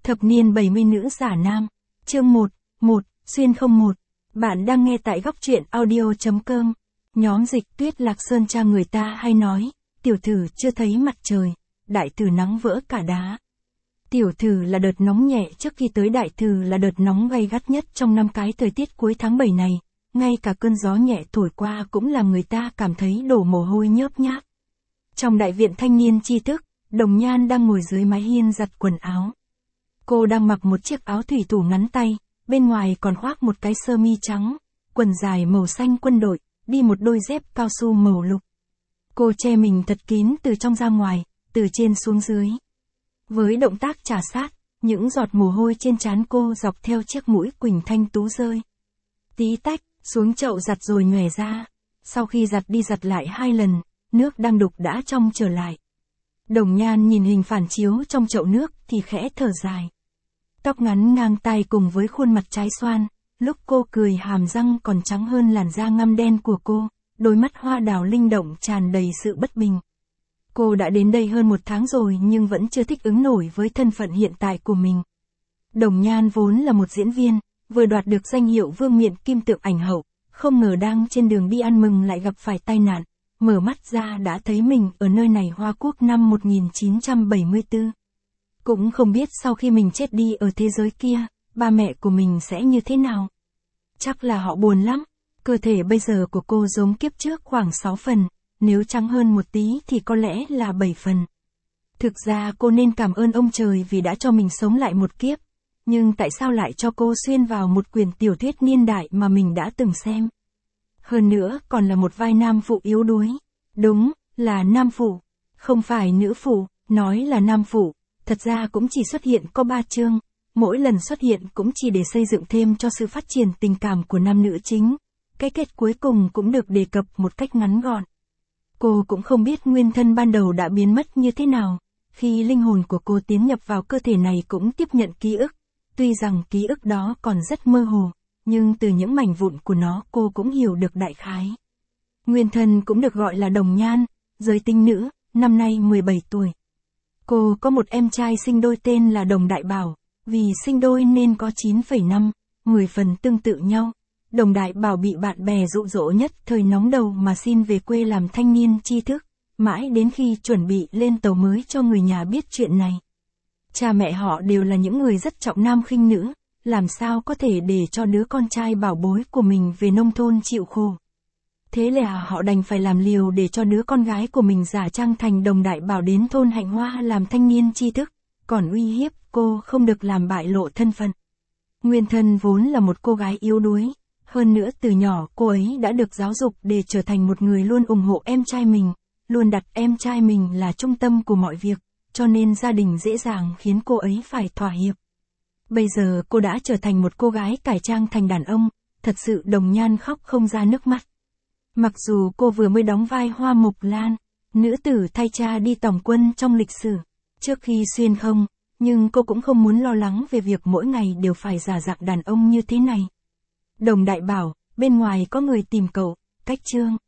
Thập niên 70 nữ giả nam. Chương 1, xuyên không 1. Bạn đang nghe tại góc truyện audio.com. Nhóm Dịch Tuyết Lạc Sơn Trang người ta hay nói, tiểu thử chưa thấy mặt trời, đại thử nắng vỡ cả đá. Tiểu thử là đợt nóng nhẹ trước khi tới đại thử là đợt nóng gay gắt nhất trong năm cái thời tiết cuối tháng 7 này, ngay cả cơn gió nhẹ thổi qua cũng làm người ta cảm thấy đổ mồ hôi nhớp nháp. Trong đại viện thanh niên tri thức, Đồng Nhan đang ngồi dưới mái hiên giặt quần áo. Cô đang mặc một chiếc áo thủy thủ ngắn tay, bên ngoài còn khoác một cái sơ mi trắng, quần dài màu xanh quân đội, đi một đôi dép cao su màu lục. Cô che mình thật kín từ trong ra ngoài, từ trên xuống dưới. Với động tác trà sát, những giọt mồ hôi trên trán cô dọc theo chiếc mũi quỳnh thanh tú rơi. Tí tách, xuống chậu giặt rồi nhòe ra. Sau khi giặt đi giặt lại 2 lần, nước đang đục đã trong trở lại. Đồng Nhan nhìn hình phản chiếu trong chậu nước thì khẽ thở dài. Tóc ngắn ngang tai cùng với khuôn mặt trái xoan, lúc cô cười hàm răng còn trắng hơn làn da ngăm đen của cô, đôi mắt hoa đào linh động tràn đầy sự bất bình. Cô đã đến đây hơn 1 tháng rồi nhưng vẫn chưa thích ứng nổi với thân phận hiện tại của mình. Đồng Nhan vốn là một diễn viên, vừa đoạt được danh hiệu vương miện kim tượng ảnh hậu, không ngờ đang trên đường đi ăn mừng lại gặp phải tai nạn, mở mắt ra đã thấy mình ở nơi này Hoa Quốc năm 1974. Cũng không biết sau khi mình chết đi ở thế giới kia, ba mẹ của mình sẽ như thế nào. Chắc là họ buồn lắm, cơ thể bây giờ của cô giống kiếp trước khoảng 6 phần, nếu trắng hơn một tí thì có lẽ là 7 phần. Thực ra cô nên cảm ơn ông trời vì đã cho mình sống lại một kiếp, nhưng tại sao lại cho cô xuyên vào một quyển tiểu thuyết niên đại mà mình đã từng xem. Hơn nữa còn là một vai nam phụ yếu đuối. Đúng, là nam phụ, không phải nữ phụ, nói là nam phụ, thật ra cũng chỉ xuất hiện có 3 chương, mỗi lần xuất hiện cũng chỉ để xây dựng thêm cho sự phát triển tình cảm của nam nữ chính. Cái kết cuối cùng cũng được đề cập một cách ngắn gọn. Cô cũng không biết nguyên thân ban đầu đã biến mất như thế nào, khi linh hồn của cô tiến nhập vào cơ thể này cũng tiếp nhận ký ức, tuy rằng ký ức đó còn rất mơ hồ, nhưng từ những mảnh vụn của nó cô cũng hiểu được đại khái. Nguyên thân cũng được gọi là Đồng Nhan, giới tính nữ, năm nay 17 tuổi. Cô có một em trai sinh đôi tên là Đồng Đại Bảo, vì sinh đôi nên có 9,5, 10 phần tương tự nhau. Đồng Đại Bảo bị bạn bè dụ dỗ nhất thời nóng đầu mà xin về quê làm thanh niên tri thức, mãi đến khi chuẩn bị lên tàu mới cho người nhà biết chuyện này. Cha mẹ họ đều là những người rất trọng nam khinh nữ, làm sao có thể để cho đứa con trai bảo bối của mình về nông thôn chịu khổ. Thế là họ đành phải làm liều để cho đứa con gái của mình giả trang thành Đồng Đại Bảo đến thôn Hạnh Hoa làm thanh niên tri thức, còn uy hiếp cô không được làm bại lộ thân phận. Nguyên thân vốn là một cô gái yếu đuối, hơn nữa từ nhỏ cô ấy đã được giáo dục để trở thành một người luôn ủng hộ em trai mình, luôn đặt em trai mình là trung tâm của mọi việc, cho nên gia đình dễ dàng khiến cô ấy phải thỏa hiệp. Bây giờ cô đã trở thành một cô gái cải trang thành đàn ông, thật sự Đồng Nhan khóc không ra nước mắt. Mặc dù cô vừa mới đóng vai Hoa Mộc Lan, nữ tử thay cha đi tòng quân trong lịch sử, trước khi xuyên không, nhưng cô cũng không muốn lo lắng về việc mỗi ngày đều phải giả dạng đàn ông như thế này. Đồng Đại Bảo, bên ngoài có người tìm cậu, cách chương.